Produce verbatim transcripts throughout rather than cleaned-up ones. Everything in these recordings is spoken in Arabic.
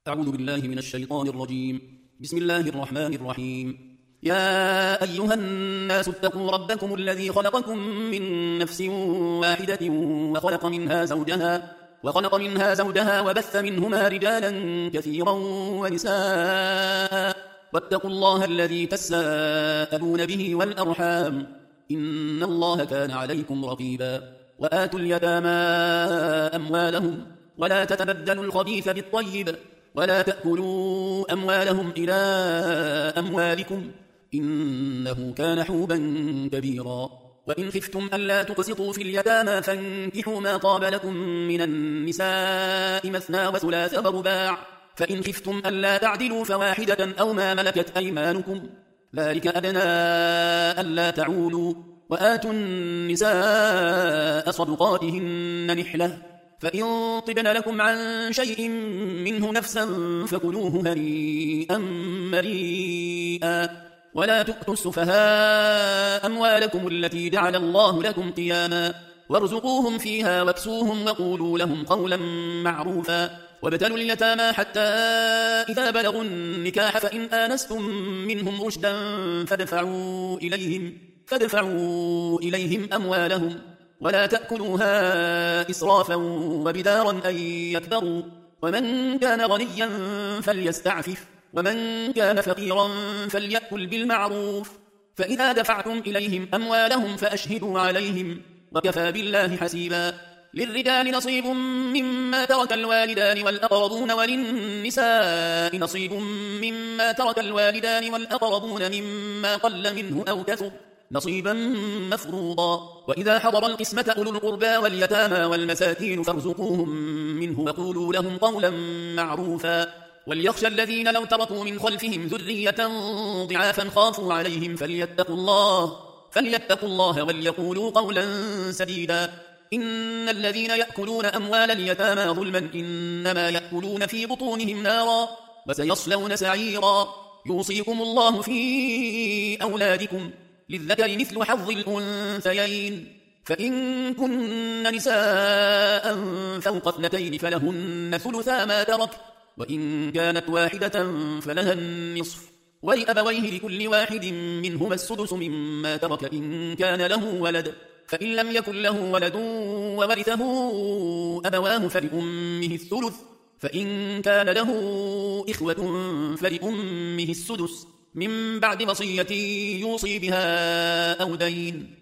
أعوذ بالله من الشيطان الرجيم. بسم الله الرحمن الرحيم. يا أيها الناس اتقوا ربكم الذي خلقكم من نفس واحدة وخلق منها زوجها وخلق منها زوجها وبث منهما رجالا كثيرا ونساء واتقوا الله الذي تساءلون به والأرحام إن الله كان عليكم رقيبا. وآتوا اليتامى أموالهم ولا تتبدلوا الخبيث بالطيب ولا تأكلوا أموالهم إلى أموالكم إنه كان حوبا كبيرا. وإن خفتم ألا تقسطوا في اليتامى فانكحوا ما طاب لكم من النساء مثنى وثلاث ورباع، فإن خفتم ألا تعدلوا فواحدة أو ما ملكت أيمانكم ذلك أدنى ألا تعولوا. وآتوا النساء صدقاتهن نحلة، فإن طبن لكم عن شيء منه نفسا فكلوه هنيئا مريئا. ولا تؤتوا السفهاء أموالكم التي جعل الله لكم قياما وارزقوهم فيها واكسوهم وقولوا لهم قولا معروفا. وابتلوا اليتامى حتى إذا بلغوا النكاح فإن آنستم منهم رشدا فادفعوا إليهم, فادفعوا إليهم أموالهم ولا تأكلوها إسرافا وبدارا أن يكبروا. ومن كان غنيا فليستعفف ومن كان فقيرا فليأكل بالمعروف. فإذا دفعتم إليهم أموالهم فأشهدوا عليهم وكفى بالله حسيبا. للرجال نصيب مما ترك الوالدان والأقربون وللنساء نصيب مما ترك الوالدان والأقربون مما قل منه أو كثر نصيبا مفروضا. وإذا حضر القسمة أولو القربى واليتامى والمساكين فارزقوهم منه وقولوا لهم قولا معروفا. وليخشى الذين لو تركوا من خلفهم ذرية ضعافا خافوا عليهم فليتقوا الله, فليتقوا الله وليقولوا قولا سديدا. إن الذين يأكلون أموال اليتامى ظلما إنما يأكلون في بطونهم نارا وسيصلون سعيرا. يوصيكم الله في أولادكم للذكر مثل حظ الأنثيين، فإن كن نساء فوق اثنتين فلهن ثلثا ما ترك وإن كانت واحدة فلها النصف ولأبويه لكل واحد منهما السدس مما ترك إن كان له ولد، فإن لم يكن له ولد وورثه أبواه فلأمه الثلث، فإن كان له إخوة فلأمه السدس من بعد وصية يوصي بها أو دين.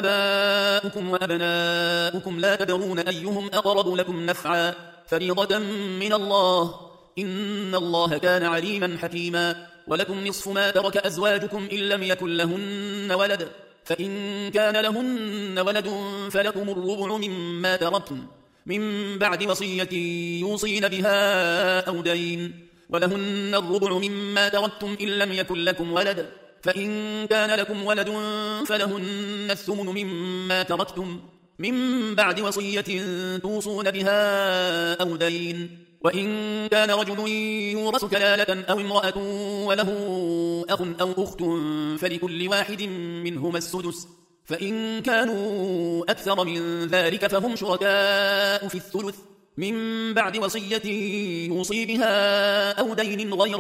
آباؤكم وأبناؤكم لا تدرون أيهم أقرب لكم نفعا فريضة من الله إن الله كان عليما حكيما. ولكم نصف ما ترك أزواجكم إن لم يكن لهن ولد، فإن كان لهن ولد فلكم الربع مما تركتم من بعد وصية يوصين بها أو دين. ولهن الربع مما تركتم إن لم يكن لكم ولد، فإن كان لكم ولد فلهن الثمن مما تركتم من بعد وصية توصون بها أو دين. وإن كان رجل يورث كلالة أو امرأة وله أخ أو أخت فلكل واحد منهما السدس، فإن كانوا أكثر من ذلك فهم شركاء في الثلث من بعد وصية يوصي بها أو دين غير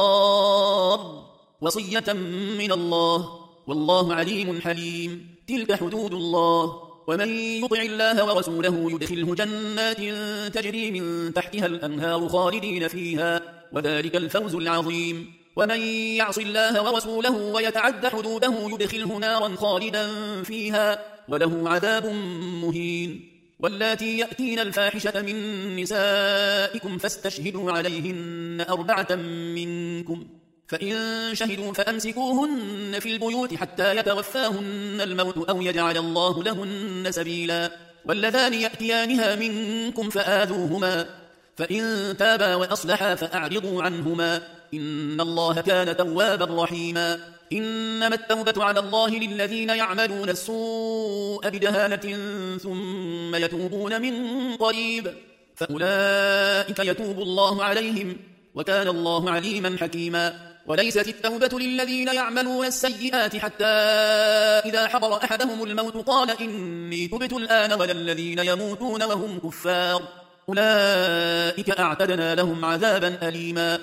مضار وصية من الله والله عليم حليم. تلك حدود الله ومن يطع الله ورسوله يدخله جنات تجري من تحتها الأنهار خالدين فيها وذلك الفوز العظيم. ومن يعص الله ورسوله ويتعد حدوده يدخله نارا خالدا فيها وله عذاب مهين. واللاتي يأتين الفاحشة من نسائكم فاستشهدوا عليهن أربعة منكم، فإن شهدوا فأمسكوهن في البيوت حتى يتوفاهن الموت أو يجعل الله لهن سبيلا. واللذان يأتيانها منكم فآذوهما، فإن تابا وأصلحا فأعرضوا عنهما إن الله كان توابا رحيما. إنما التوبة على الله للذين يعملون السوء بجهالة ثم يتوبون من قريب فأولئك يتوب الله عليهم وكان الله عليما حكيما. وليست التوبة للذين يعملون السيئات حتى إذا حضر أحدهم الموت قال إني تبت الآن ولا الذين يموتون وهم كفار أولئك أعتدنا لهم عذابا أليما.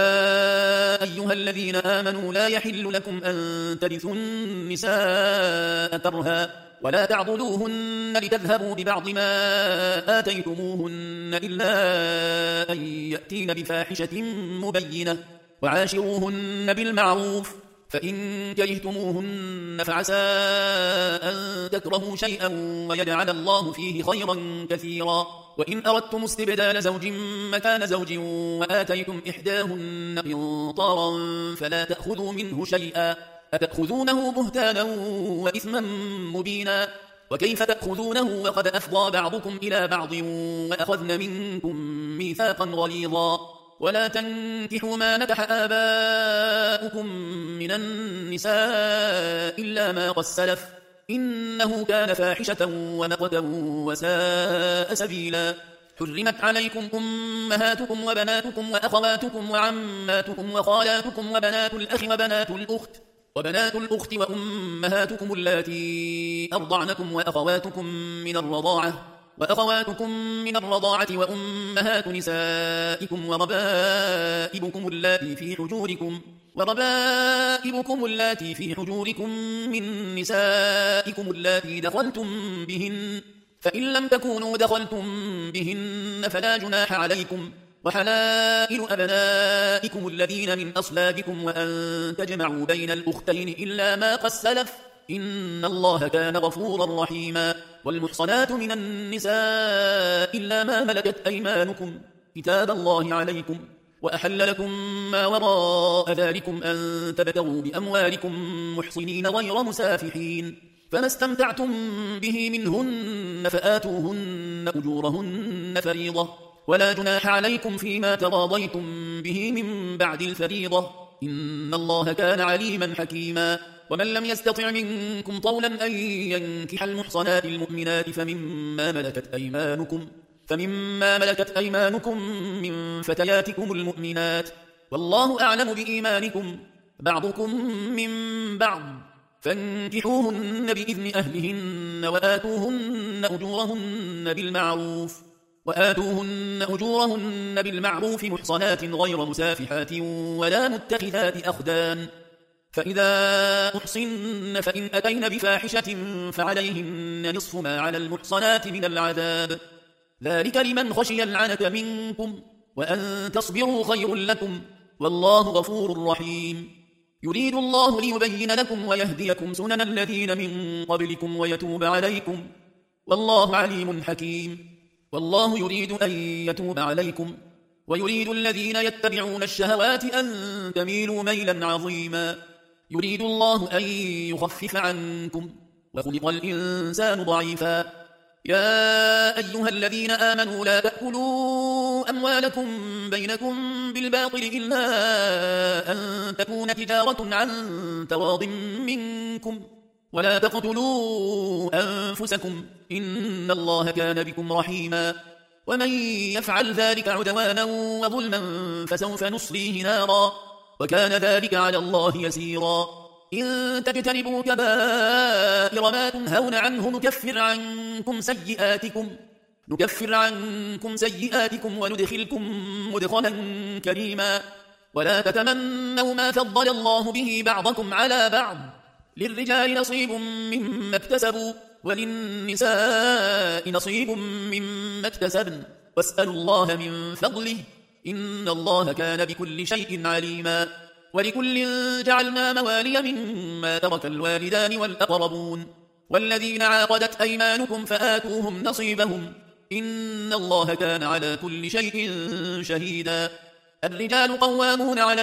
يا أيها الذين آمنوا لا يحل لكم أن ترثوا النساء كرها ولا تعضلوهن لتذهبوا ببعض ما آتيتموهن إلا أن يأتين بفاحشة مبينة وعاشروهن بالمعروف فإن كرهتموهن فعسى أن تكرهوا شيئا ويجعل الله فيه خيرا كثيرا. وإن أردتم استبدال زوج مكان زوج وآتيتم إحداهن قنطارا فلا تأخذوا منه شيئا أتأخذونه بهتانا وإثما مبينا. وكيف تأخذونه وقد أفضى بعضكم إلى بعض وأخذن منكم ميثاقا غليظا. ولا تنكحوا ما نكح آباؤكم من النساء إلا ما قد سلف إنه كان فاحشة ومقتا وساء سبيلا. حرمت عليكم أمهاتكم وبناتكم وأخواتكم وعماتكم وخالاتكم وبنات الأخ وبنات الأخت وبنات الأخت وأمهاتكم اللاتي أرضعنكم وأخواتكم من الرضاعة وأخواتكم من الرضاعة وأمهات نسائكم وربائبكم اللاتي في حجوركم وربائبكم اللاتي في حجوركم من نسائكم اللاتي دخلتم بهن فإن لم تكونوا دخلتم بهن فلا جناح عليكم وحلائل أبنائكم الذين من أصلابكم وأن تجمعوا بين الأختين إلا ما قد سلف إن الله كان غفورا رحيما. والمحصنات من النساء إلا ما ملكت أيمانكم كتاب الله عليكم وأحل لكم ما وراء ذلكم أن تبتغوا بأموالكم محصنين غير مسافحين فما استمتعتم به منهن فآتوهن أجورهن فريضة ولا جناح عليكم فيما تراضيتم به من بعد الفريضة إن الله كان عليما حكيما. ومن لم يستطع منكم طولا أن ينكح المحصنات المؤمنات فمما ملكت أيمانكم فمما ملكت أيمانكم من فتياتكم المؤمنات والله أعلم بإيمانكم بعضكم من بعض فانكحوهن بإذن أهلهن وآتوهن أجورهن بالمعروف وآتوهن أجورهن بالمعروف محصنات غير مسافحات ولا متخذات أخدان فإذا أحصن فإن أتين بفاحشة فعليهن نصف ما على المحصنات من العذاب ذلك لمن خشي العنة منكم وأن تصبروا خير لكم والله غفور رحيم. يريد الله ليبين لكم ويهديكم سنن الذين من قبلكم ويتوب عليكم والله عليم حكيم. والله يريد أن يتوب عليكم ويريد الذين يتبعون الشهوات أن تميلوا ميلا عظيما. يريد الله أن يخفف عنكم وخلق الإنسان ضعيفا. يا أيها الذين آمنوا لا تأكلوا أموالكم بينكم بالباطل إلا أن تكون تجارة عن تراض منكم ولا تقتلوا أنفسكم إن الله كان بكم رحيما. ومن يفعل ذلك عدوانا وظلما فسوف نصليه نارا وكان ذلك على الله يسيرا. إن تجتنبوا كبائر ما تنهون عنه نكفر عنكم سيئاتكم نكفر عنكم سيئاتكم وندخلكم مدخلا كريما. ولا تتمنوا ما فضل الله به بعضكم على بعض للرجال نصيب مما اكتسبوا وللنساء نصيب مما اكتسبن واسألوا الله من فضله إن الله كان بكل شيء عليما. ولكل جعلنا موالي مما ترك الوالدان والأقربون والذين عاقدت أيمانكم فآتوهم نصيبهم إن الله كان على كل شيء شهيدا. الرجال قوامون على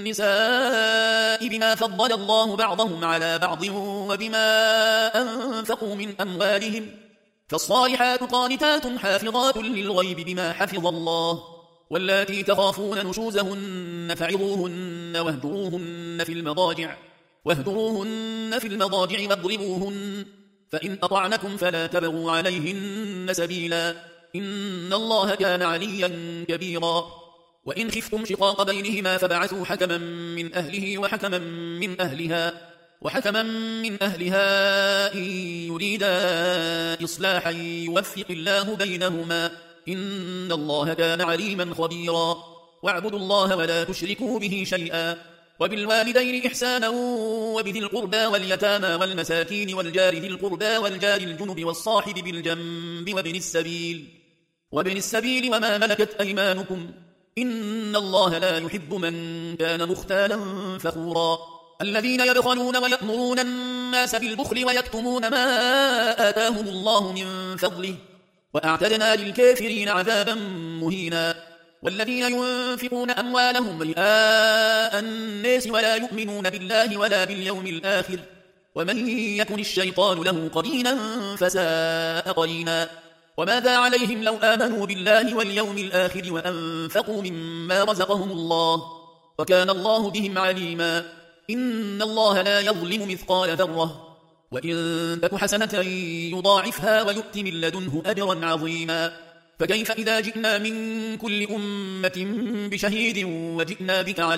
النساء بما فضل الله بعضهم على بعض وبما أنفقوا من أموالهم فالصالحات قانتات حافظات للغيب بما حفظ الله واللاتي تخافون نشوزهن فعظوهن واهجروهن في المضاجع واهجروهن في المضاجع واضربوهن فإن أطعنكم فلا تبغوا عليهن سبيلا إن الله كان عليا كبيرا. وإن خفتم شقاق بينهما فبعثوا حكما من أهله وحكما من أهلها وحكما من أهلها إن يريدا إصلاحا يوفق الله بينهما إن الله كان عليما خبيرا واعبدوا الله ولا تشركوا به شيئا وبالوالدين إحسانا وبذي القربى واليتامى والمساكين والجار ذي القربى والجار الجنب والصاحب بالجنب وابن السبيل وابن السبيل وما ملكت أيمانكم إن الله لا يحب من كان مختالا فخورا الذين يبخلون ويأمرون الناس بالبخل ويكتمون ما آتاهم الله من فضله وأعتدنا للكافرين عذابا مهينا والذين ينفقون أموالهم رئاء الناس ولا يؤمنون بالله ولا باليوم الآخر ومن يكن الشيطان له قرينا فساء قرينا وماذا عليهم لو آمنوا بالله واليوم الآخر وأنفقوا مما رزقهم الله وكان الله بهم عليما إن الله لا يظلم مثقال ذرة وإن تك حسنة يضاعفها ويؤت من لدنه أجرا عظيما فكيف إذا جئنا من كل أمة بشهيد وجئنا بك على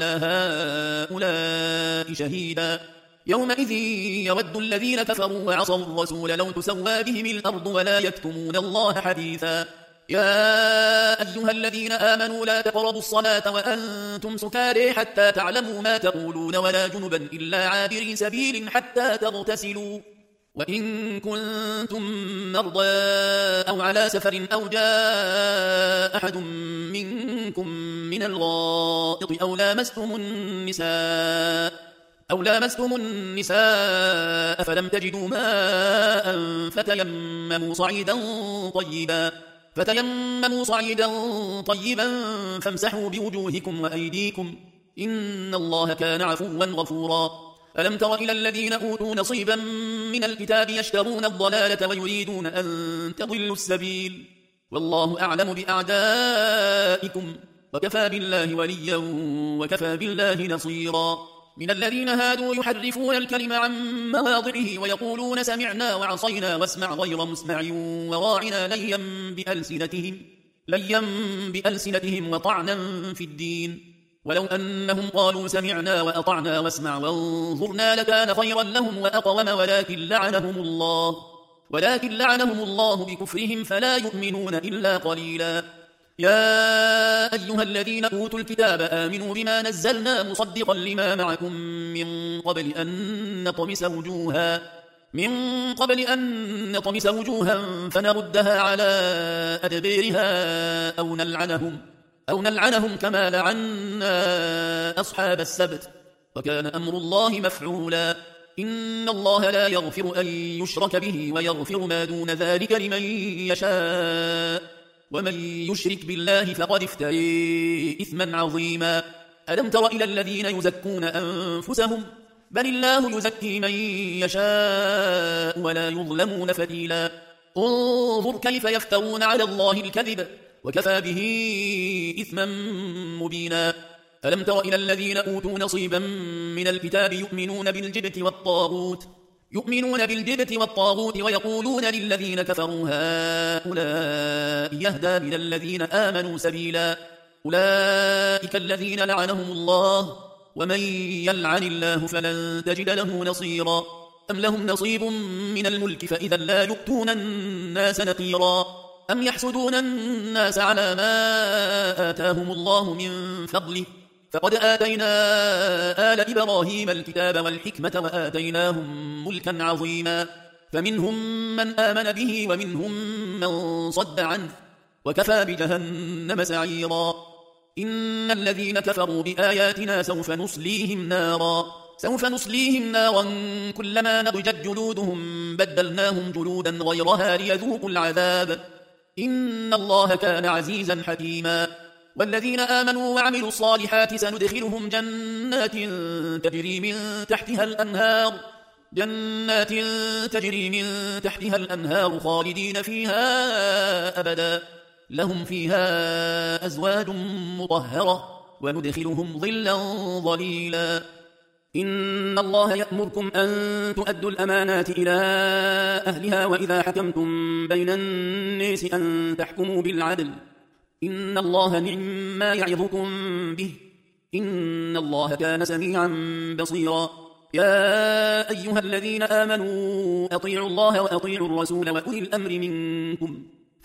هؤلاء شهيدا يومئذ يود الذين كفروا وعصوا الرسول لو تسوى بهم الأرض ولا يكتمون الله حديثا يا أيها الذين آمنوا لا تقربوا الصلاة وأنتم سكارى حتى تعلموا ما تقولون ولا جنبا إلا عابري سبيل حتى تغتسلوا وإن كنتم مرضى أو على سفر أو جاء أحد منكم من الغائط أو لامستم النساء أو لامستم النساء فلم تجدوا ماء فتيمموا صعيدا طيبا فتيمموا صعيدا طيبا فامسحوا بوجوهكم وأيديكم إن الله كان عفوا غفورا ألم تر إلى الذين أوتوا نصيبا من الكتاب يشترون الضلالة ويريدون أن تضلوا السبيل والله أعلم بأعدائكم وكفى بالله وليا وكفى بالله نصيرا من الذين هادوا يحرفون الكلم عن مواضعه ويقولون سمعنا وعصينا واسمع غير مسمع وراعنا ليا بألسنتهم, ليا بألسنتهم وطعنا في الدين ولو أنهم قالوا سمعنا وأطعنا واسمع وانظرنا لكان خيرا لهم وأقوم ولكن لعنهم الله ولكن لعنهم الله بكفرهم فلا يؤمنون إلا قليلا يا أيها الذين أوتوا الكتاب آمنوا بما نزلنا مصدقا لما معكم من قبل أن نطمس وجوها من قبل أن نطمس وجوها فنردها على أدبيرها أو نلعنهم أو نلعنهم كما لعنا أصحاب السبت وكان أمر الله مفعولا إن الله لا يغفر أن يشرك به ويغفر ما دون ذلك لمن يشاء ومن يشرك بالله فقد افتري إثما عظيما ألم تر إلى الذين يزكون أنفسهم بل الله يزكي من يشاء ولا يظلمون فتيلا انظر كيف يفترون على الله الكذب وكفى به إثما مبينا ألم تر إلى الذين أوتوا نصيبا من الكتاب يؤمنون بالجبت والطاغوت يؤمنون بالجبت والطاغوت ويقولون للذين كفروا هؤلاء يهدى من الذين آمنوا سبيلا أولئك الذين لعنهم الله ومن يلعن الله فلن تجد له نصيرا أم لهم نصيب من الملك فإذا لا يؤتون الناس نقيرا أم يحسدون الناس على ما آتاهم الله من فضله فقد آتينا آل إبراهيم الكتاب والحكمة وآتيناهم ملكا عظيما فمنهم من آمن به ومنهم من صد عنه وكفى بجهنم سعيرا إن الذين كفروا بآياتنا سوف نصليهم نارا سوف نصليهم نارا كلما نضجت جلودهم بدلناهم جلودا غيرها ليذوقوا العذاب إن الله كان عزيزا حكيما والذين آمنوا وعملوا الصالحات سندخلهم جنات تجري من تحتها الأنهار جنات تجري من تحتها الأنهار خالدين فيها أبدا لهم فيها أزواج مطهرة وندخلهم ظلا ظليلا إن الله يأمركم أن تؤدوا الأمانات إلى أهلها وإذا حكمتم بين الناس أن تحكموا بالعدل إن الله نعم ما يعظكم به إن الله كان سميعا بصيرا يا أيها الذين آمنوا أطيعوا الله وأطيعوا الرسول وأولي الأمر منكم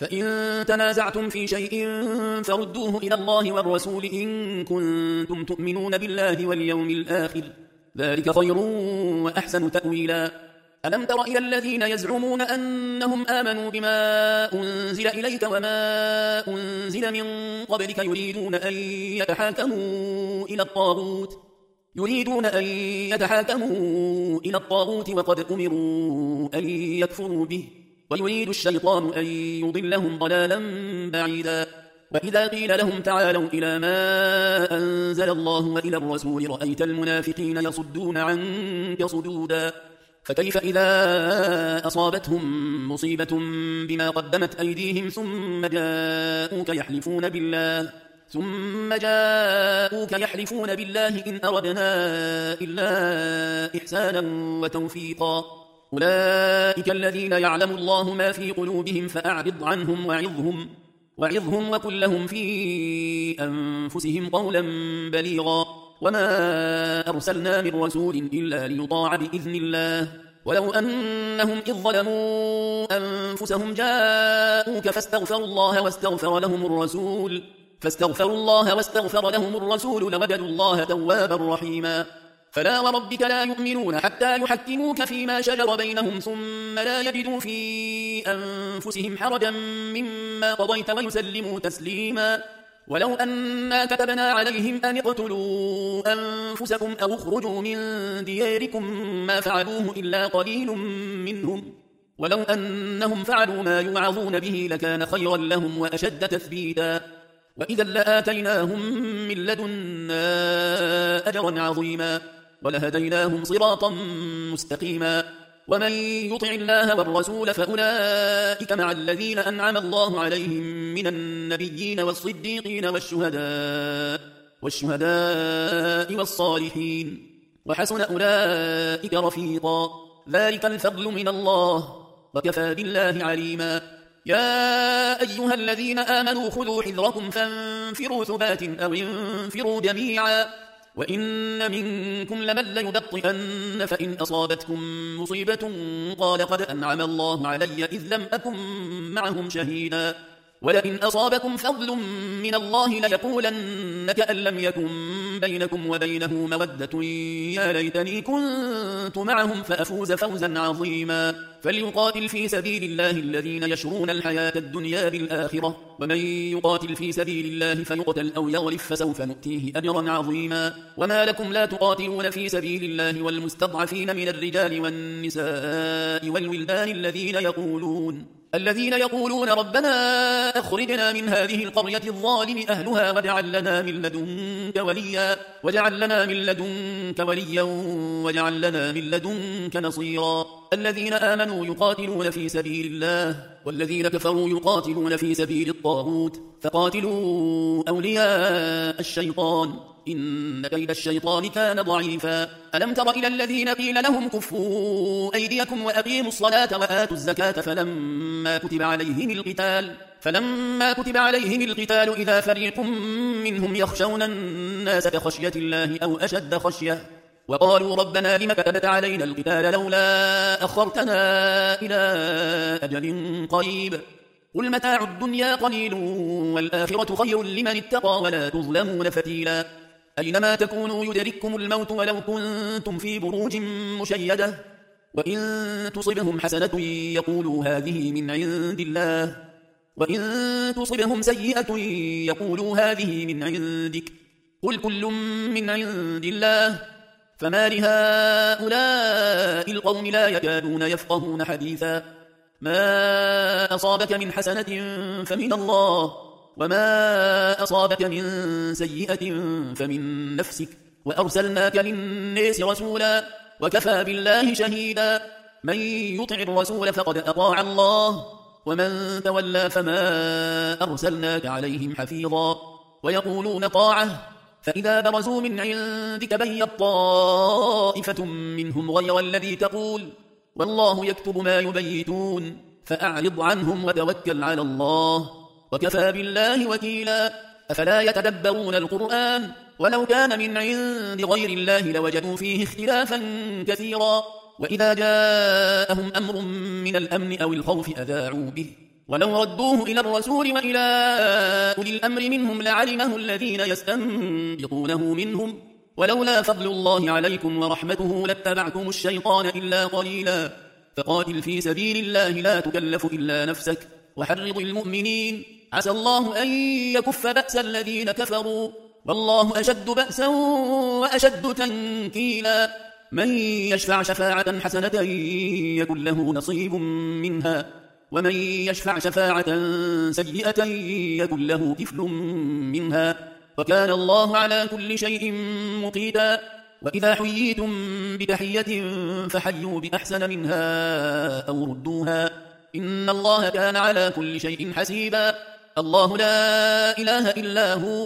فإن تنازعتم في شيء فردوه إلى الله والرسول إن كنتم تؤمنون بالله واليوم الآخر، ذلك خير وأحسن تأويلا. ألم تر إلى الذين يزعمون أنهم آمنوا بما أنزل إليك وما أنزل من قبلك يريدون أن يتحاكموا إلى الطاغوت يريدون أن يتحاكموا إلى الطاغوت وقد أمروا أن يكفروا به ويريد الشيطان أن يضلهم ضلالا بعيدا. وإذا قيل لهم تعالوا إلى ما أنزل الله وإلى الرسول رأيت المنافقين يصدون عنك صدودا. فكيف إذا أصابتهم مصيبة بما قدمت أيديهم ثم جاءوك يحلفون بالله ثم جاءوك يحلفون بالله إن أردنا إلا إحسانا وتوفيقا. أولئك الذين يعلم الله ما في قلوبهم فأعرض عنهم وعظهم وعظهم وقل لهم في أنفسهم قولا بليغا. وما أرسلنا من رسول إلا ليطاع بإذن الله ولو أنهم إذ ظلموا أنفسهم جاءوك فاستغفروا الله واستغفر لهم الرسول فاستغفروا الله واستغفر لهم الرسول لوجدوا الله توابا رحيما. فلا وربك لا يؤمنون حتى يحكموك فيما شجر بينهم ثم لا يجدوا في أنفسهم حرجا مما قضيت ويسلموا تسليما. ولو أنا كتبنا عليهم أن اقتلوا أنفسكم أو اخرجوا من دياركم ما فعلوه إلا قليل منهم ولو أنهم فعلوا ما يوعظون به لكان خيرا لهم وأشد تثبيتا. وإذا لآتيناهم من لدنا أجرا عظيما ولهديناهم صراطا مستقيما. ومن يطع الله والرسول فأولئك مع الذين أنعم الله عليهم من النبيين والصديقين والشهداء والشهداء والصالحين وحسن أولئك رفيقا. ذلك الفضل من الله وكفى بالله عليما. يا أيها الذين آمنوا خذوا حذركم فانفروا ثبات أو انفروا جميعا وإن منكم لمن ليبطئن فإن أصابتكم مصيبة قال قد أنعم الله علي إذ لم أكن معهم شهيدا ولئن أصابكم فضل من الله ليقولن كأن لم يكن بينكم وبينه مودة يا ليتني كنت معهم فأفوز فوزا عظيما. فليقاتل في سبيل الله الذين يشرون الحياة الدنيا بالآخرة ومن يقاتل في سبيل الله فيقتل أو يغلب فسوف نؤتيه أجرا عظيما. وما لكم لا تقاتلون في سبيل الله والمستضعفين من الرجال والنساء والولدان الذين يقولون الذين يقولون ربنا أخرجنا من هذه القرية الظالم أهلها واجعل لنا من لدنك وليا واجعل لنا من لدنك وليا واجعل لنا من لدنك نصيرا. الذين آمنوا يقاتلون في سبيل الله والذين كفروا يقاتلون في سبيل الطاغوت فقاتلوا أولياء الشيطان إن كيد الشيطان كان ضعيفا. ألم تر إلى الذين قيل لهم كفوا أيديكم وأقيموا الصلاة وآتوا الزكاة فلما كتب عليهم القتال فلما كتب عليهم القتال إذا فريق منهم يخشون الناس كخشية الله أو أشد خشية وقالوا ربنا لم كتبت علينا القتال لولا أخرتنا إلى أجل قريب قل متاع الدنيا قليل والآخرة خير لمن اتقى ولا تظلمون فتيلا. أينما تكونوا يدرككم الموت ولو كنتم في بروج مشيدة وإن تصبهم حسنة يقولوا هذه من عند الله وإن تصبهم سيئة يقولوا هذه من عندك قل كل من عند الله فما لهؤلاء القوم لا يكادون يفقهون حديثا. ما أصابك من حسنة فمن الله وما أصابك من سيئة فمن نفسك وأرسلناك للناس رسولا وكفى بالله شهيدا. من يطع الرسول فقد أطاع الله ومن تولى فما أرسلناك عليهم حفيظا. ويقولون طاعة فإذا برزوا من عندك بيت طائفة منهم غير الذي تقول والله يكتب ما يبيتون فأعرض عنهم وتوكل على الله وكفى بالله وكيلا. أفلا يتدبرون القرآن ولو كان من عند غير الله لوجدوا فيه اختلافا كثيرا وإذا جاءهم أمر من الأمن أو الخوف أذاعوا به ولو ردوه إلى الرسول وإلى أولي الأمر منهم لعلمه الذين يستنبطونه منهم ولولا فضل الله عليكم ورحمته لاتبعتم الشيطان إلا قليلا فقاتل في سبيل الله لا تكلف إلا نفسك وحرض المؤمنين عسى الله أن يكف بأس الذين كفروا والله أشد بأسا وأشد تنكيلا من يشفع شفاعة حسنة يكن له نصيب منها ومن يشفع شفاعة سيئة يكن له كفل منها وكان الله على كل شيء مقيتا وإذا حييتم بتحية فحيوا بأحسن منها أو ردوها إن الله كان على كل شيء حسيبا الله لا إله إلا هو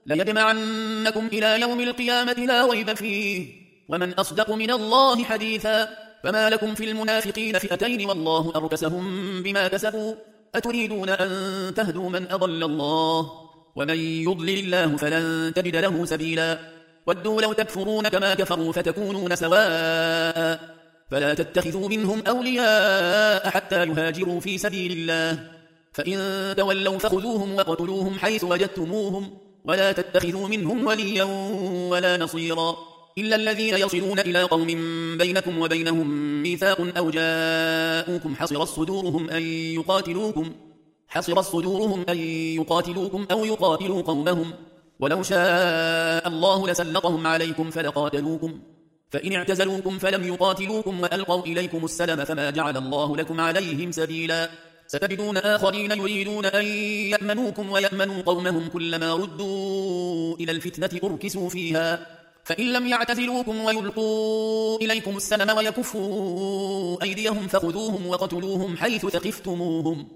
ليجمعنكم إلى يوم القيامة لا ريب فيه ومن أصدق من الله حديثا فما لكم في المنافقين فئتين والله أركسهم بما كسبوا أتريدون أن تهدوا من أضل الله ومن يضلل الله فلن تجد له سبيلا ودوا لو تكفرون كما كفروا فتكونون سواء فلا تتخذوا منهم أولياء حتى يهاجروا في سبيل الله فإن تولوا فخذوهم وقتلوهم حيث وجدتموهم ولا تتخذوا منهم وليا ولا نصيرا إلا الذين يصلون إلى قوم بينكم وبينهم ميثاق أو جاءوكم حصرت صدورهم أن يقاتلوكم حصرت صدورهم أن يقاتلوكم أو يقاتلوا قومهم ولو شاء الله لسلطهم عليكم فلقاتلوكم فإن اعتزلوكم فلم يقاتلوكم وألقوا إليكم السلم فما جعل الله لكم عليهم سبيلا ستجدون آخرين يريدون أن يأمنوكم ويأمنوا قومهم كلما ردوا إلى الفتنة أركسوا فيها فإن لم يعتزلوكم ويلقوا إليكم السلم ويكفوا أيديهم فخذوهم وقتلوهم حيث ثقفتموهم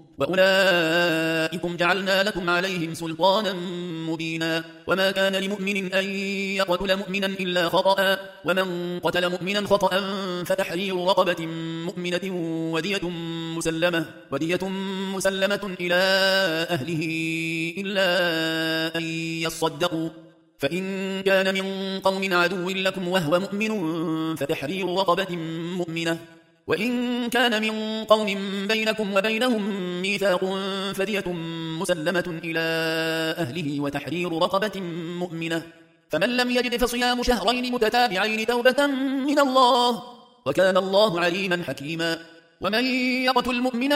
وأولئكم جعلنا لكم عليهم سلطانا مبينا وما كان لمؤمن أن يقتل مؤمنا إلا خطأ ومن قتل مؤمنا خطأ فتحرير رقبة مؤمنة ودية مسلمة, ودية مسلمة إلى أهله إلا أن يصدقوا فإن كان من قوم عدو لكم وهو مؤمن فتحرير رقبة مؤمنة وإن كان من قوم بينكم وبينهم ميثاق فدية مسلمة إلى أهله وتحرير رقبة مؤمنة فمن لم يجد فصيام شهرين متتابعين توبة من الله وكان الله عليما حكيما ومن يقتل مؤمنا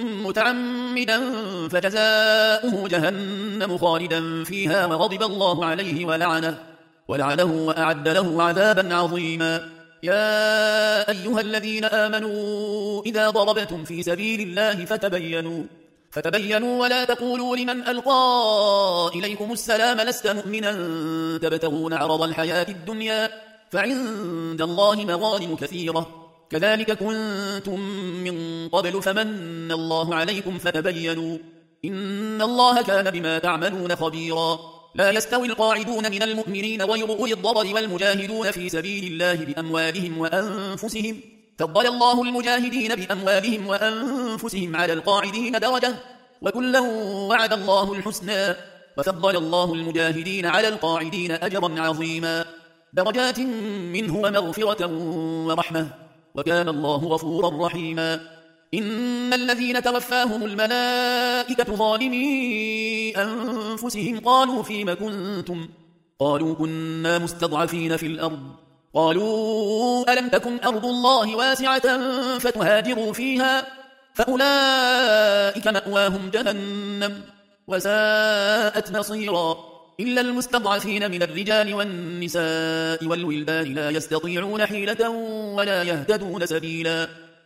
متعمدا فجزاؤه جهنم خالدا فيها وغضب الله عليه ولعنه, ولعنه وأعد له عذابا عظيما يا أيها الذين آمنوا إذا ضربتم في سبيل الله فتبينوا فتبينوا ولا تقولوا لمن ألقى إليكم السلام لست مؤمنا تبتغون عرض الحياة الدنيا فعند الله مغانم كثيرة كذلك كنتم من قبل فمن الله عليكم فتبينوا إن الله كان بما تعملون خبيرا لا يستوي القاعدون من المؤمنين غير أولي الضرر والمجاهدون في سبيل الله بأموالهم وأنفسهم فضل الله المجاهدين بأموالهم وأنفسهم على القاعدين درجة وكلا وعد الله الحسنى وفضل الله المجاهدين على القاعدين أجرا عظيما درجات منه ومغفرة ورحمة وكان الله غفورا رحيما إن الذين توفاهم الملائكة ظالمي أنفسهم قالوا فيم كنتم قالوا كنا مستضعفين في الأرض قالوا ألم تكن أرض الله واسعة فتهاجروا فيها فأولئك مأواهم جهنم وساءت مصيرا إلا المستضعفين من الرجال والنساء والولدان لا يستطيعون حيلة ولا يهتدون سبيلا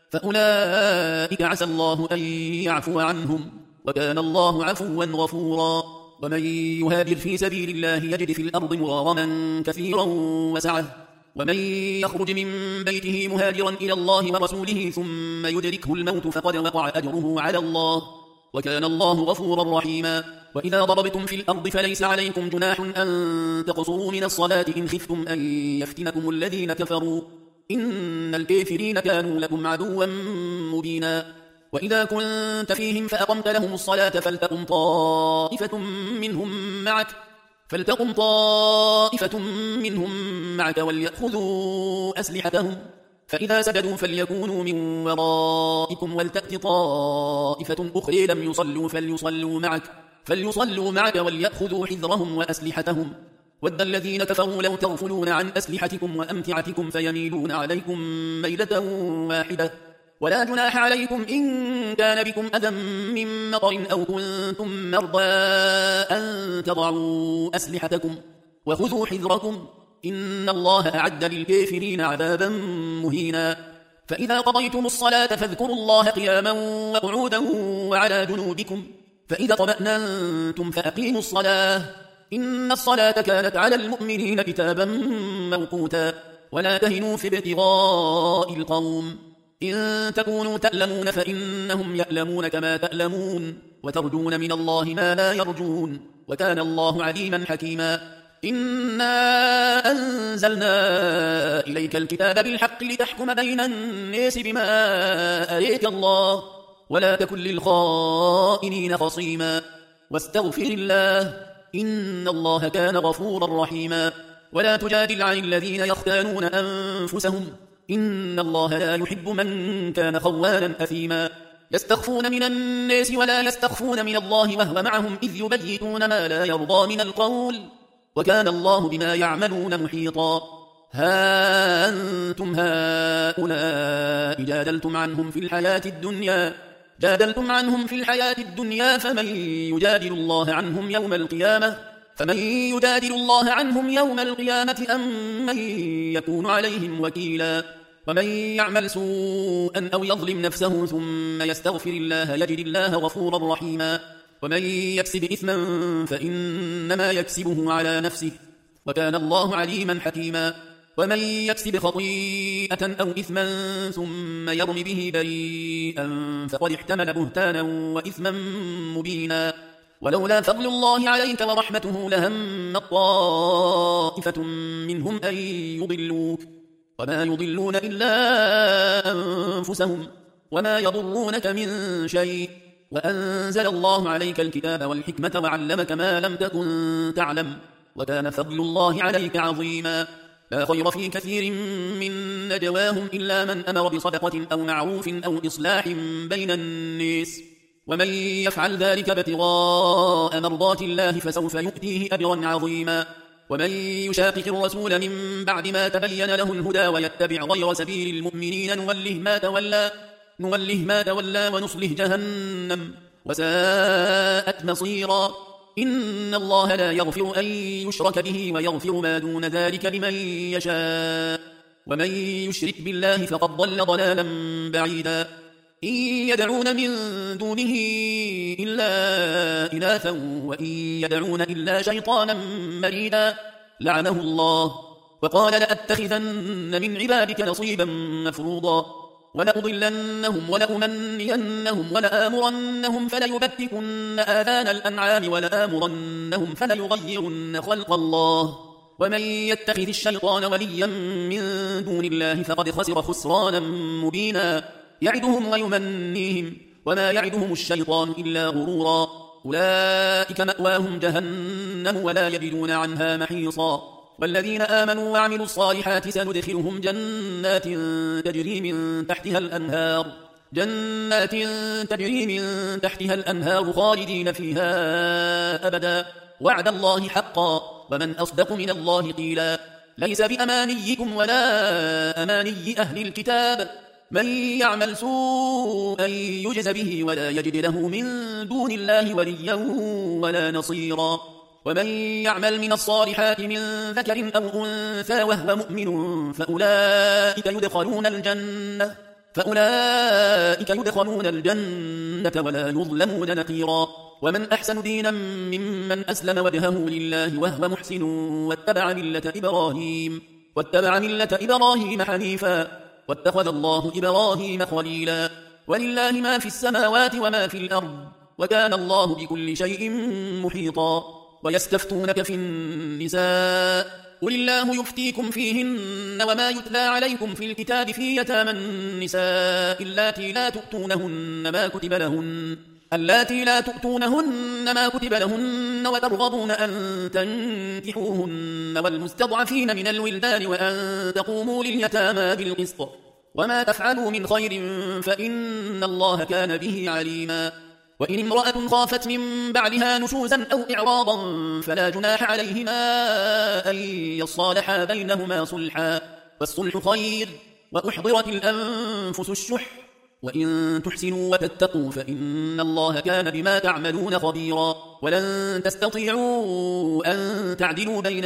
فأولئك عسى الله أن يعفو عنهم وكان الله عفوا غفورا ومن يهاجر في سبيل الله يجد في الأرض مغارما كثيرا وسعة ومن يخرج من بيته مهاجرا إلى الله ورسوله ثم يدركه الموت فقد وقع أجره على الله وكان الله غفورا رحيما وإذا ضربتم في الأرض فليس عليكم جناح أن تقصروا من الصلاة إن خفتم أن يفتنكم الذين كفروا إن الكافرين كانوا لكم عدوا مبينا وإذا كنت فيهم فأقمت لهم الصلاة فلتقم طائفة منهم معك فلتقم طائفة منهم معك وليأخذوا أسلحتهم فإذا سجدوا فليكونوا من ورائكم ولتأت طائفة أخرى لم يصلوا فليصلوا معك فليصلوا معك وليأخذوا حذرهم وأسلحتهم ود الذين كفروا لو تغفلون عن أسلحتكم وأمتعتكم فيميلون عليكم ميلة واحدة ولا جناح عليكم إن كان بكم أذى من مطر أو كنتم مرضى أن تضعوا أسلحتكم وخذوا حذركم إن الله أعد للكافرين عذابا مهينا فإذا قضيتم الصلاة فاذكروا الله قياما وقعودا وعلى جنوبكم فإذا طمأنتم فأقيموا الصلاة إن الصلاة كانت على المؤمنين كتابا موقوتا ولا تهنوا في ابتغاء القوم إن تكونوا تألمون فإنهم يألمون كما تألمون وترجون من الله ما لا يرجون وكان الله عليما حكيما إنا أنزلنا إليك الكتاب بالحق لتحكم بين الناس بما أريك الله ولا تكن للخائنين خصيما واستغفر الله إن الله كان غفورا رحيما ولا تجادل عن الذين يختانون أنفسهم إن الله لا يحب من كان خوانا أثيما يستخفون من الناس ولا يستخفون من الله وهو معهم إذ يبيتون ما لا يرضى من القول وكان الله بما يعملون محيطا ها أنتم هؤلاء جادلتم عنهم في الحياة الدنيا جادلتم عنهم في الحياة الدنيا فمن يجادل الله عنهم يوم القيامة فمن يجادل الله عنهم يوم القيامة أم من يكون عليهم وكيلا ومن يعمل سوءا أو يظلم نفسه ثم يستغفر الله يجد الله غفورا رحيما ومن يكسب إثما فإنما يكسبه على نفسه وكان الله عليما حكيما ومن يكسب خطيئة أو إثما ثم يرم به بريئا فقد احتمل بهتانا وإثما مبينا ولولا فضل الله عليك ورحمته لهم طائفة منهم أن يضلوك وما يضلون إلا أنفسهم وما يضرونك من شيء وأنزل الله عليك الكتاب والحكمة وعلمك ما لم تكن تعلم وكان فضل الله عليك عظيما لا خير في كثير من نجواهم إلا من أمر بصدقة أو معروف أو إصلاح بين الناس ومن يفعل ذلك ابتغاء مرضات الله فسوف يؤتيه أجرا عظيما ومن يشاقق الرسول من بعد ما تبين له الهدى ويتبع غير سبيل المؤمنين نوله ما تولى نوله ما تولى ونصله جهنم وساءت مصيرا إن الله لا يغفر أن يشرك به ويغفر ما دون ذلك لمن يشاء ومن يشرك بالله فقد ضل ضلالا بعيدا إن يدعون من دونه إلا إناثا وإن يدعون إلا شيطانا مريدا لعنه الله وقال لأتخذن من عبادك نصيبا مفروضا ولأضلنهم ولأمنينهم ولآمرنهم فليبتكن آذان الأنعام ولآمرنهم فليغيرن خلق الله ومن يتخذ الشيطان وليا من دون الله فقد خسر خسرانا مبينا يعدهم ويمنيهم وما يعدهم الشيطان إلا غرورا أولئك مأواهم جهنم ولا يجدون عنها محيصا والذين آمنوا وعملوا الصالحات سندخلهم جنات تجري من تحتها الأنهار جنات تجري من تحتها الأنهار خالدين فيها أبدا وعد الله حقا ومن أصدق من الله قيلا ليس بأمانيكم ولا أماني أهل الكتاب من يعمل سوءا يجز به ولا يجد له من دون الله وليا ولا نصيرا ومن يعمل من الصالحات من ذكر أو أنثى وهو مؤمن فأولئك يدخلون الجنة فأولئك يدخلون الجنة ولا يظلمون نقيرا ومن أحسن دينا ممن أسلم وجهه لله وهو محسن واتبع ملة إبراهيم واتبع ملة إبراهيم حنيفا واتخذ الله إبراهيم خليلا ولله ما في السماوات وما في الأرض وكان الله بكل شيء محيطا ويستفتونك في النساء قل الله يفتيكم فيهن وما يتلى عليكم في الكتاب في يتامى النساء اللاتي لا تؤتونهن ما كتب لهن اللاتي لا تؤتونهن ما كتب لهن وترغبون أن تنكحوهن والمستضعفين من الولدان وأن تقوموا لليتامى بالقسط وما تفعلوا من خير فإن الله كان به عليما وإن امرأة خافت من بعدها نشوزا أو إعراضا فلا جناح عليهما أن يصالحا بينهما صلحا والصلح خير وأحضرت الأنفس الشح وإن تحسنوا وتتقوا فإن الله كان بما تعملون خبيرا ولن تستطيعوا أن تعدلوا بين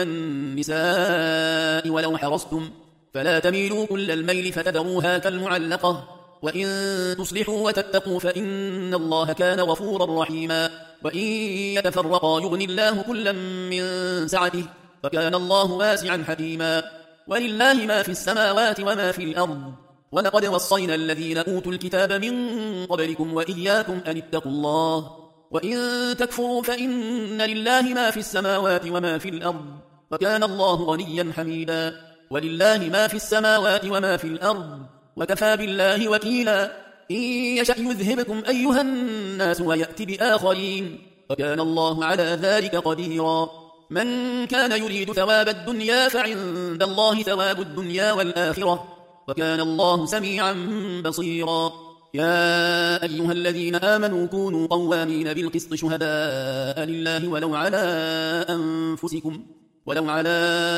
النساء ولو حرصتم فلا تميلوا كل الميل فتذروها كالمعلقة وإن تصلحوا وتتقوا فإن الله كان غفورا رحيما وإن يتفرقا يغني الله كلا من سعته وكان الله واسعا حكيما ولله ما في السماوات وما في الأرض ولقد وصينا الذين أوتوا الكتاب من قبلكم وإياكم أن اتقوا الله وإن تكفروا فإن لله ما في السماوات وما في الأرض وكان الله غنيا حميدا ولله ما في السماوات وما في الأرض وكفى بالله وكيلا إن يشأ يذهبكم أيها الناس ويأتي بآخرين وكان الله على ذلك قديرا من كان يريد ثواب الدنيا فعند الله ثواب الدنيا والآخرة وكان الله سميعا بصيرا يا أيها الذين آمنوا كونوا قوامين بالقسط شهداء لله ولو على أنفسكم ولو على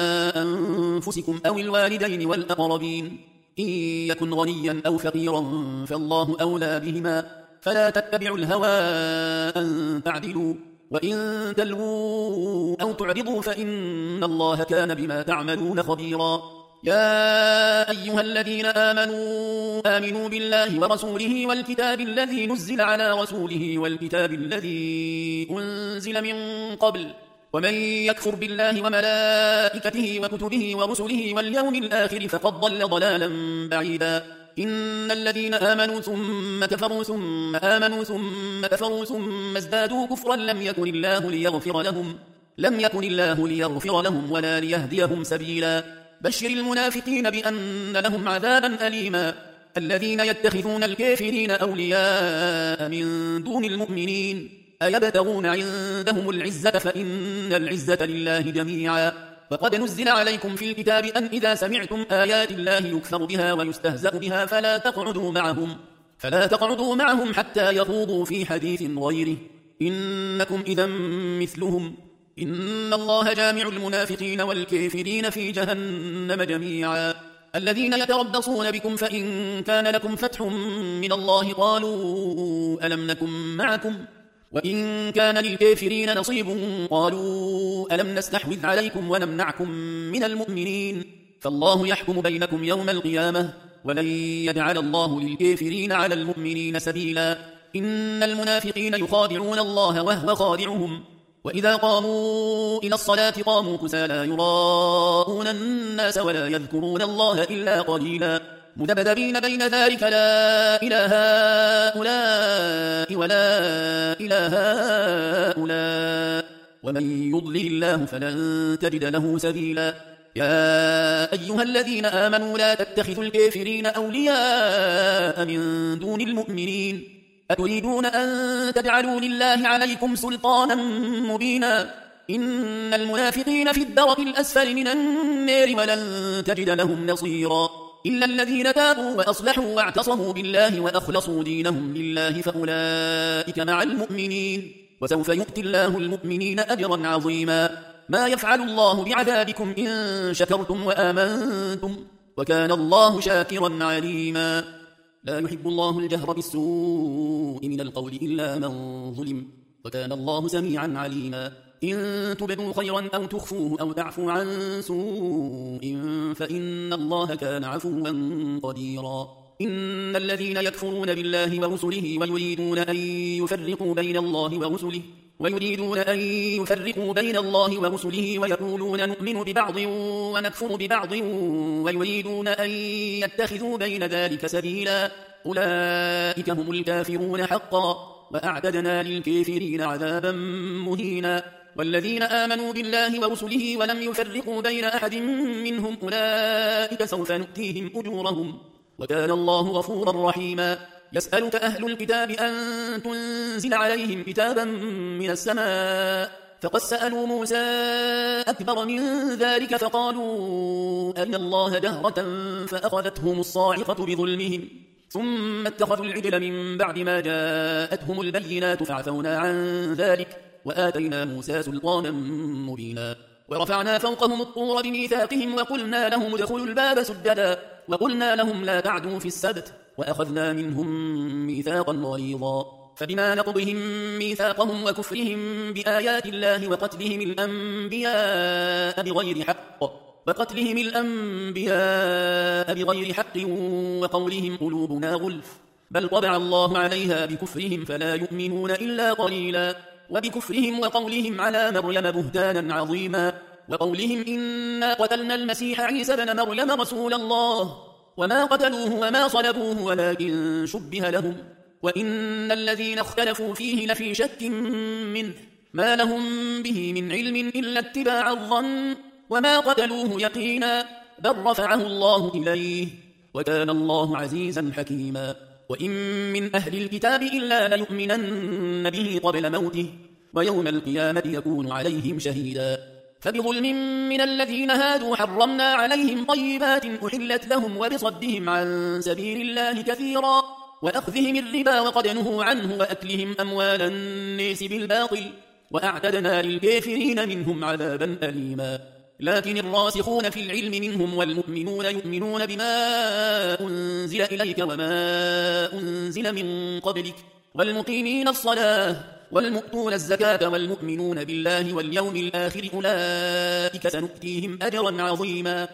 أنفسكم أو الوالدين والأقربين إن يكن غنيا أو فقيرا فالله أولى بهما فلا تتبعوا الهوى أن تعدلوا وإن تلووا أو تعرضوا فإن الله كان بما تعملون خبيرا يا أيها الذين آمنوا آمنوا بالله ورسوله والكتاب الذي نزل على رسوله والكتاب الذي أنزل من قبل ومن يكفر بالله وملائكته وكتبه ورسله واليوم الآخر فقد ضل ضلالا بعيدا إن الذين آمنوا ثم كفروا ثم آمنوا ثم كفروا ثم ازدادوا كفرا لم يكن الله ليغفر لهم لم يكن الله ليغفر لهم ولا ليهديهم سبيلا بشر المنافقين بأن لهم عذابا أليما الذين يتخذون الكافرين أولياء من دون المؤمنين أيبتغون عندهم العزة فإن العزة لله جميعا وقد نزل عليكم في الكتاب أن إذا سمعتم آيات الله يكفر بها ويستهزأ بها فلا تقعدوا معهم فلا تقعدوا معهم حتى يخوضوا في حديث غيره إنكم إذا مثلهم إن الله جامع المنافقين والكافرين في جهنم جميعا الذين يتربصون بكم فإن كان لكم فتح من الله قالوا ألم نكن معكم وإن كان للكافرين نصيب قالوا ألم نستحوذ عليكم ونمنعكم من المؤمنين فالله يحكم بينكم يوم القيامة ولن يجعل الله للكافرين على المؤمنين سبيلا إن المنافقين يخادعون الله وهو خادعهم وإذا قاموا إلى الصلاة قاموا كسالى يراءون الناس ولا يذكرون الله إلا قليلا مذبذبين بين ذلك لا إله هؤلاء ولا إله هؤلاء ومن يضلل الله فلن تجد له سبيلا يا أيها الذين آمنوا لا تتخذوا الكافرين أولياء من دون المؤمنين أتريدون أن تجعلوا لله عليكم سلطانا مبينا إن المنافقين في الدرك الأسفل من النار ولن تجد لهم نصيرا إلا الذين تابوا وأصلحوا واعتصموا بالله وأخلصوا دينهم لله فأولئك مع المؤمنين وسوف يؤتي الله المؤمنين أجرا عظيما ما يفعل الله بعذابكم إن شكرتم وآمنتم وكان الله شاكرا عليما لا يحب الله الجهر بالسوء من القول إلا من ظلم وكان الله سميعا عليما إن تبدوا خيرا أو تخفوه أو تعفو عن سوء فإن الله كان عفوا قديرا إن الذين يكفرون بالله ورسله ويريدون أن يفرقوا بين الله ورسله ويريدون أن يفرقوا بين الله ورسله ويقولون نؤمن ببعض ونكفر ببعض ويريدون أن يتخذوا بين ذلك سبيلا أولئك هم الكافرون حقا وأعتدنا للكافرين عذابا مهينا والذين آمنوا بالله ورسله ولم يفرقوا بين أحد منهم أولئك سوف نؤتيهم أجورهم وكان الله غفورا رحيما يسألك أهل الكتاب أن تنزل عليهم كتابا من السماء فقد سألوا موسى أكبر من ذلك فقالوا أرنا الله جهرة فأخذتهم الصاعقة بظلمهم ثم اتخذوا العجل من بعد ما جاءتهم البينات فعفونا عن ذلك وآتينا موسى سلطانا مبينا ورفعنا فوقهم الطور بميثاقهم وقلنا لهم ادخلوا الباب سجدا وقلنا لهم لا تعدوا في السبت وأخذنا منهم ميثاقا غليظا فبما نقضهم ميثاقهم وكفرهم بآيات الله وقتلهم الأنبياء بغير حق وقتلهم الأنبياء بغير حق وقولهم قلوبنا غلف بل طبع الله عليها بكفرهم فلا يؤمنون إلا قليلا وبكفرهم وقولهم على مريم بهتانا عظيما وقولهم إنا قتلنا المسيح عيسى بن مريم رسول الله وما قتلوه وما صلبوه ولكن شبه لهم وإن الذين اختلفوا فيه لفي شك منه ما لهم به من علم إلا اتباع الظن وما قتلوه يقينا بل رفعه الله إليه وكان الله عزيزا حكيما وإن من أهل الكتاب إلا ليؤمنن به قبل موته ويوم القيامة يكون عليهم شهيدا فبظلم من الذين هادوا حرمنا عليهم طيبات أحلت لهم وبصدهم عن سبيل الله كثيرا وأخذهم الربا وقد نهوا عنه وأكلهم أموال الناس بالباطل وأعتدنا للكافرين منهم عذابا أليما لكن الراسخون في العلم منهم والمؤمنون يؤمنون بما أنزل إليك وما أنزل من قبلك والمقيمين الصلاة والمؤتون الزكاة والمؤمنون بالله واليوم الآخر أولئك سنؤتيهم أجرا عظيما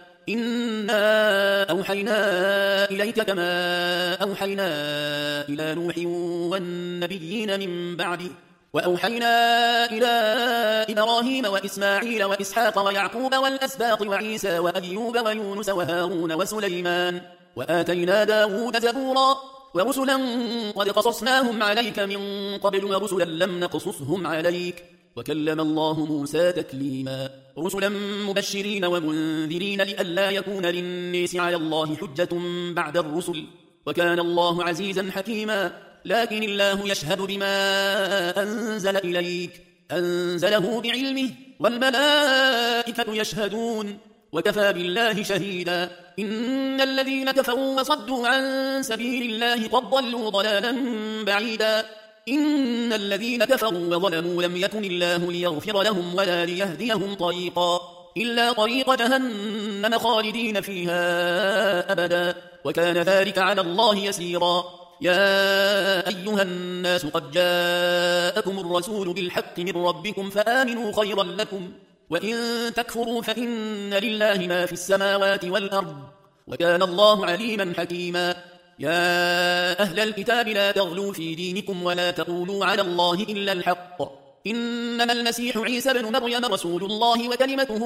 إنا أوحينا إليك كما أوحينا إلى نوح والنبيين من بعده وأوحينا إلى إبراهيم وإسماعيل وإسحاق ويعقوب والأسباط وعيسى وأيوب ويونس وهارون وسليمان وآتينا داود زبورا ورسلا قد قصصناهم عليك من قبل ورسلا لم نقصصهم عليك وكلم الله موسى تكليما رسلا مبشرين ومنذرين لئلا يكون للناس على الله حجة بعد الرسل وكان الله عزيزا حكيما لكن الله يشهد بما أنزل إليك أنزله بعلمه والملائكة يشهدون وكفى بالله شهيدا إن الذين كفروا وصدوا عن سبيل الله قد ضلوا ضلالا بعيدا إن الذين كفروا وظلموا لم يكن الله ليغفر لهم ولا ليهديهم طريقا إلا طريق جهنم خالدين فيها أبدا وكان ذلك على الله يسيرا يا أيها الناس قد جاءكم الرسول بالحق من ربكم فآمنوا خيرا لكم وإن تكفروا فإن لله ما في السماوات والأرض وكان الله عليما حكيما يا أهل الكتاب لا تغلوا في دينكم ولا تقولوا على الله إلا الحق إنما المسيح عيسى بن مريم رسول الله وكلمته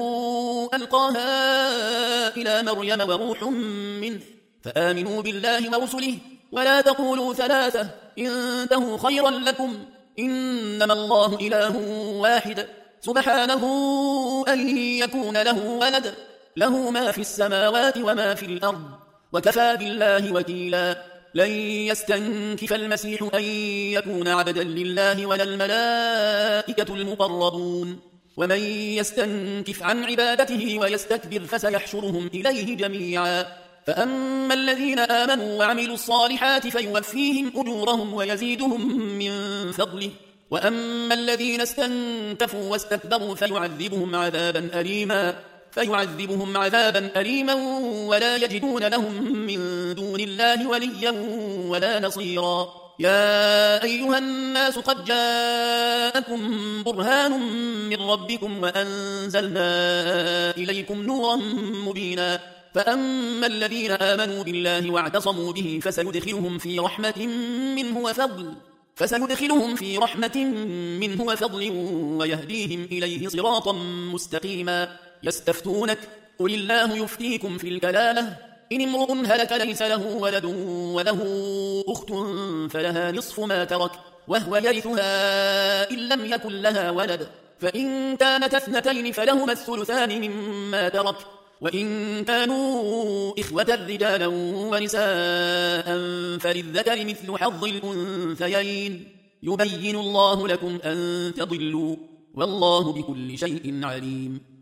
ألقاها إلى مريم وروح منه فآمنوا بالله ورسله ولا تقولوا ثلاثة انتهوا خيرا لكم إنما الله إله واحد سبحانه أن يكون له ولد له ما في السماوات وما في الأرض وكفى بالله وكيلا لن يستنكف المسيح أن يكون عبدا لله ولا الملائكة المقربون ومن يستنكف عن عبادته ويستكبر فسيحشرهم إليه جميعا فأما الذين آمنوا وعملوا الصالحات فيوفيهم أجورهم ويزيدهم من فضله وأما الذين استنكفوا واستكبروا فيعذبهم عذابا أليما فيعذبهم عذابا أليما ولا يجدون لهم من دون الله وليا ولا نصيرا يا أيها الناس قد جاءكم برهان من ربكم وأنزلنا إليكم نورا مبينا فأما الذين آمنوا بالله واعتصموا به فسيدخلهم في رحمة منه وفضل فسندخلهم في رحمة منه وفضل ويهديهم إليه صراطا مستقيما يستفتونك قل الله يفتيكم في الكلالة إن امرؤ هلك ليس له ولد وله أخت فلها نصف ما ترك وهو يرثها إن لم يكن لها ولد فإن كانت اثنتين فلهما الثلثان مما ترك وإن كانوا إخوة رجالا ونساء فللذكر مثل حظ الأنثيين يبين الله لكم أن تضلوا والله بكل شيء عليم.